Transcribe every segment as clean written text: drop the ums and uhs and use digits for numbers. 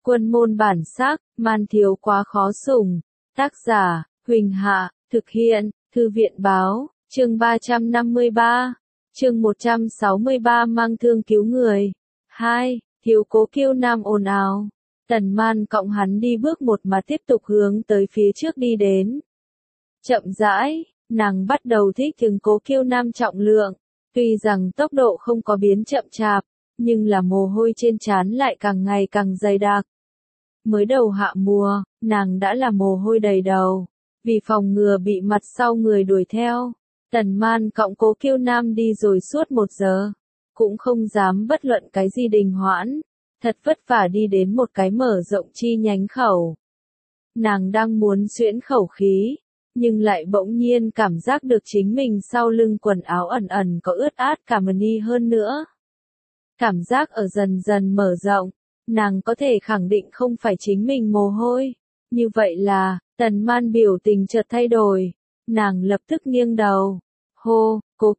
Quân môn bản sắc, man thiếu quá khó sủng. Tác giả, Huỳnh Hạ, thực hiện, Thư viện báo, chương 353, chương 163 mang thương cứu người. 2. Thiếu Cố Kiêu Nam ồn ào. Tần Man cõng hắn đi bước một mà tiếp tục hướng tới phía trước đi đến. Chậm rãi, nàng bắt đầu thích ứng Cố Kiêu Nam trọng lượng. Tuy rằng tốc độ không có biến chậm chạp, nhưng là mồ hôi trên trán lại càng ngày càng dày đặc. Mới đầu hạ mùa, nàng đã là mồ hôi đầy đầu. Vì phòng ngừa bị mặt sau người đuổi theo, Tần Man cõng Cố Kiêu Nam đi rồi suốt 1 giờ. Cũng không dám bất luận cái gì đình hoãn. Thật vất vả đi đến một cái mở rộng chi nhánh khẩu. Nàng đang muốn xuyễn khẩu khí, nhưng lại bỗng nhiên cảm giác được chính mình sau lưng quần áo ẩn ẩn có ướt át cả mần y hơn nữa. Cảm giác ở dần dần mở rộng, nàng có thể khẳng định không phải chính mình mồ hôi. Như vậy là, Tần Man biểu tình chợt thay đổi, nàng lập tức nghiêng đầu. Hô,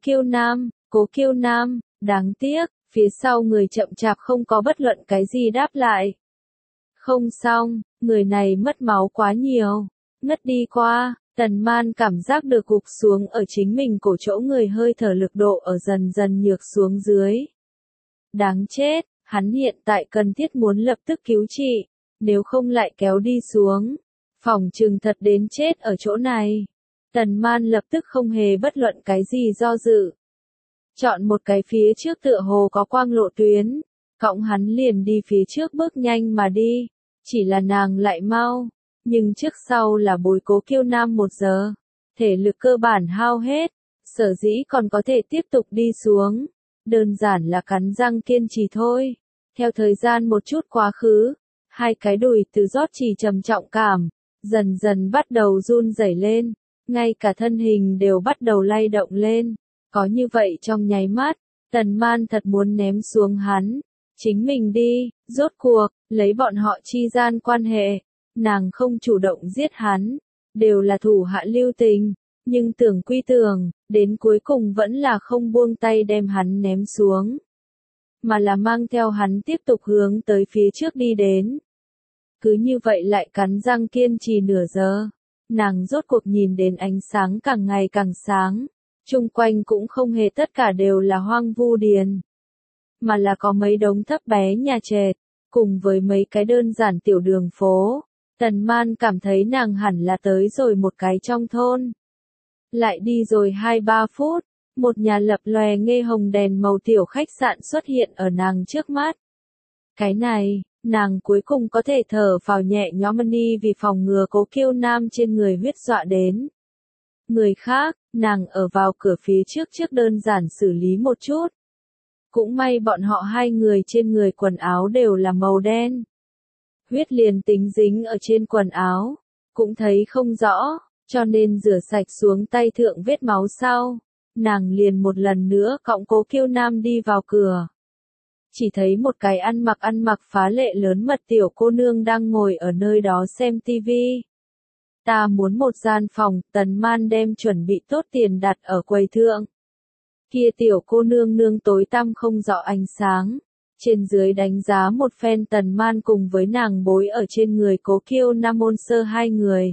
Cố Kiêu Nam, đáng tiếc, phía sau người chậm chạp không có bất luận cái gì đáp lại. Không xong, người này mất máu quá nhiều, ngất đi qua. Tần Man cảm giác được gục xuống ở chính mình cổ chỗ người, hơi thở lực độ ở dần dần nhược xuống dưới. Đáng chết, hắn hiện tại cần thiết muốn lập tức cứu trị, nếu không lại kéo đi xuống. Phỏng chừng thật đến chết ở chỗ này. Tần Man lập tức không hề bất luận cái gì do dự. Chọn một cái phía trước tựa hồ có quang lộ tuyến, cõng hắn liền đi phía trước bước nhanh mà đi. Chỉ là nàng lại mau. Nhưng trước sau là bồi Cố Kiêu Nam 1 giờ, thể lực cơ bản hao hết, sở dĩ còn có thể tiếp tục đi xuống, đơn giản là cắn răng kiên trì thôi. Theo thời gian một chút quá khứ, hai cái đùi từ rót chỉ trầm trọng cảm, dần dần bắt đầu run rẩy lên, ngay cả thân hình đều bắt đầu lay động lên. Có như vậy trong nháy mắt, Tần Man thật muốn ném xuống hắn, chính mình đi. Rốt cuộc, lấy bọn họ chi gian quan hệ, nàng không chủ động giết hắn, đều là thủ hạ lưu tình, nhưng tưởng quy tưởng, đến cuối cùng vẫn là không buông tay đem hắn ném xuống, mà là mang theo hắn tiếp tục hướng tới phía trước đi đến. Cứ như vậy lại cắn răng kiên trì nửa giờ, nàng rốt cuộc nhìn đến ánh sáng càng ngày càng sáng, chung quanh cũng không hề tất cả đều là hoang vu điền, mà là có mấy đống thấp bé nhà trệt, cùng với mấy cái đơn giản tiểu đường phố. Tần Man cảm thấy nàng hẳn là tới rồi một cái trong thôn. Lại đi rồi 2-3 phút, một nhà lập lòe nghe hồng đèn màu tiểu khách sạn xuất hiện ở nàng trước mắt. Cái này, nàng cuối cùng có thể thở phào nhẹ nhõm đi vì phòng ngừa Cố Kiêu Nam trên người huyết dọa đến. Người khác, nàng ở vào cửa phía trước đơn giản xử lý một chút. Cũng may bọn họ hai người trên người quần áo đều là màu đen. Huyết liền tính dính ở trên quần áo, cũng thấy không rõ, cho nên rửa sạch xuống tay thượng vết máu sau, nàng liền một lần nữa cõng Cố Kiêu Nam đi vào cửa. Chỉ thấy một cái ăn mặc phá lệ lớn mật tiểu cô nương đang ngồi ở nơi đó xem tivi. Ta muốn một gian phòng. Tần Man đem chuẩn bị tốt tiền đặt ở quầy thượng. Kia tiểu cô nương nương tối tăm không rõ ánh sáng, trên dưới đánh giá một phen Tần Man cùng với nàng bối ở trên người Cố Kiêu Nam môn sơ hai người.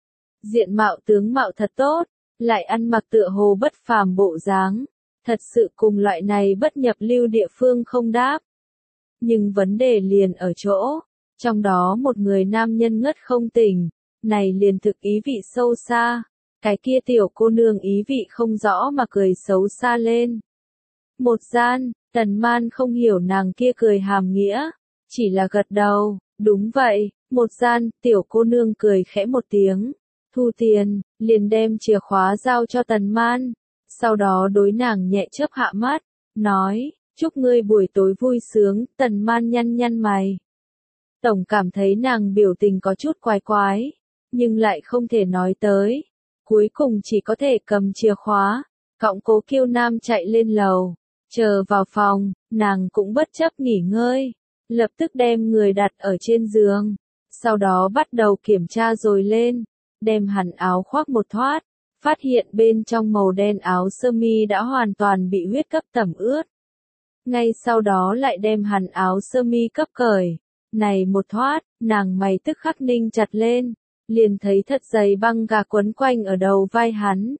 Diện mạo tướng mạo thật tốt, lại ăn mặc tựa hồ bất phàm bộ dáng, thật sự cùng loại này bất nhập lưu địa phương không đáp. Nhưng vấn đề liền ở chỗ, trong đó một người nam nhân ngất không tỉnh, này liền thực ý vị sâu xa. Cái kia tiểu cô nương ý vị không rõ mà cười xấu xa lên. Một gian, Tần Man không hiểu nàng kia cười hàm nghĩa, chỉ là gật đầu. Đúng vậy, một gian. Tiểu cô nương cười khẽ một tiếng, thu tiền, liền đem chìa khóa giao cho Tần Man, sau đó đối nàng nhẹ chớp hạ mắt, nói, chúc ngươi buổi tối vui sướng. Tần Man nhăn mày, tổng cảm thấy nàng biểu tình có chút quái quái, nhưng lại không thể nói tới. Cuối cùng chỉ có thể cầm chìa khóa, cõng Cố Kiêu Nam chạy lên lầu. Chờ vào phòng, nàng cũng bất chấp nghỉ ngơi, lập tức đem người đặt ở trên giường, sau đó bắt đầu kiểm tra rồi lên, đem hắn áo khoác một thoát, phát hiện bên trong màu đen áo sơ mi đã hoàn toàn bị huyết cấp tẩm ướt. Ngay sau đó lại đem hắn áo sơ mi cấp cởi, Này một thoát, nàng mày tức khắc ninh chặt lên, liền thấy thật dày băng gạc quấn quanh ở đầu vai hắn.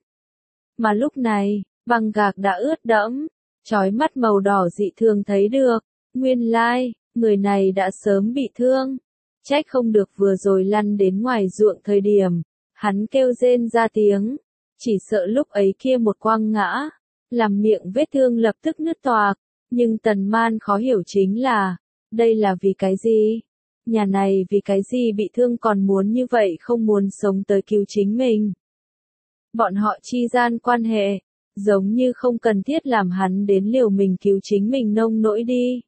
Mà lúc này, băng gạc đã ướt đẫm, chói mắt màu đỏ dị thường thấy được, nguyên lai, người này đã sớm bị thương. Trách không được vừa rồi lăn đến ngoài ruộng thời điểm, hắn kêu rên ra tiếng, chỉ sợ lúc ấy kia một quăng ngã, làm miệng vết thương lập tức nứt toạc, nhưng Tần Man khó hiểu chính là, đây là vì cái gì? Nhà này vì cái gì bị thương còn muốn như vậy không muốn sống tới cứu chính mình? Bọn họ chi gian quan hệ, giống như không cần thiết làm hắn đến liều mình cứu chính mình nông nỗi đi.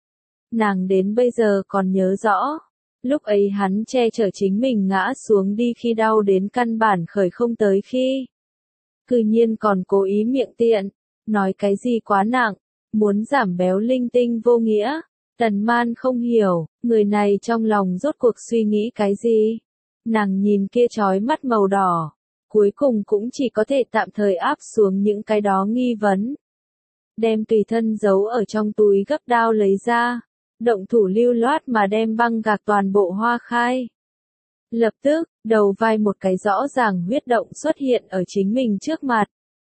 Nàng đến bây giờ còn nhớ rõ, lúc ấy hắn che chở chính mình ngã xuống đi khi đau đến căn bản khởi không tới khi. Cư nhiên còn cố ý miệng tiện, nói cái gì quá nặng, muốn giảm béo linh tinh vô nghĩa. Tần Man không hiểu, người này trong lòng rốt cuộc suy nghĩ cái gì. Nàng nhìn kia chói mắt màu đỏ, cuối cùng cũng chỉ có thể tạm thời áp xuống những cái đó nghi vấn. Đem tùy thân giấu ở trong túi gấp đao lấy ra, động thủ lưu loát mà đem băng gạc toàn bộ hoa khai. Lập tức, đầu vai một cái rõ ràng huyết động xuất hiện ở chính mình trước mặt.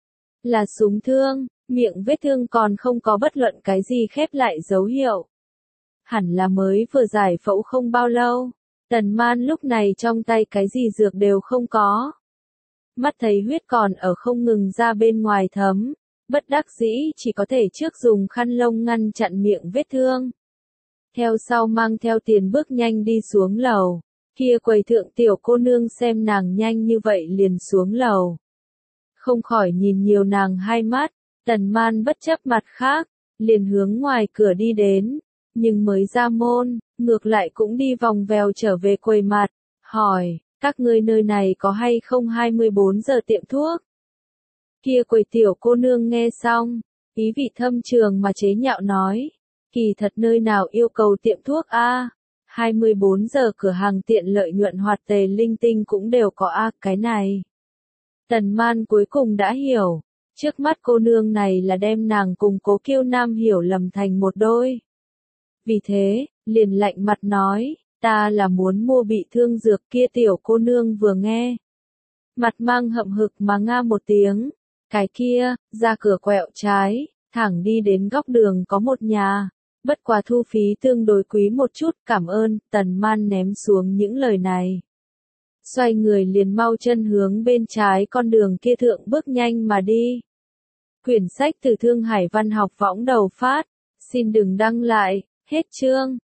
Là súng thương, miệng vết thương còn không có bất luận cái gì khép lại dấu hiệu. Hẳn là mới vừa giải phẫu không bao lâu. Tần Man lúc này trong tay cái gì dược đều không có. Mắt thấy huyết còn ở không ngừng ra bên ngoài thấm, bất đắc dĩ chỉ có thể trước dùng khăn lông ngăn chặn miệng vết thương. Theo sau mang theo tiền bước nhanh đi xuống lầu, kia quầy thượng tiểu cô nương xem nàng nhanh như vậy liền xuống lầu. Không khỏi nhìn nhiều nàng hai mắt, Tần Man bất chấp mặt khác, liền hướng ngoài cửa đi đến, nhưng mới ra môn, ngược lại cũng đi vòng vèo trở về quầy mặt, hỏi, các ngươi nơi này có hay không 24 giờ tiệm thuốc? Kia quầy tiểu cô nương nghe xong, ý vị thâm trường mà chế nhạo nói, kỳ thật nơi nào yêu cầu tiệm thuốc a? 24 giờ cửa hàng tiện lợi nhuận hoạt tề linh tinh cũng đều có a, cái này. Tần Man cuối cùng đã hiểu, trước mắt cô nương này là đem nàng cùng Cố Kiêu Nam hiểu lầm thành một đôi. Vì thế, liền lạnh mặt nói, ta là muốn mua bị thương dược. Kia tiểu cô nương vừa nghe, mặt mang hậm hực mà nga một tiếng, cái kia, ra cửa quẹo trái, thẳng đi đến góc đường có một nhà, bất quá thu phí tương đối quý một chút, cảm ơn. Tần Man ném xuống những lời này, xoay người liền mau chân hướng bên trái con đường kia thượng bước nhanh mà đi. Quyển sách từ Thương Hải Văn học võng đầu phát, xin đừng đăng lại, hết chương.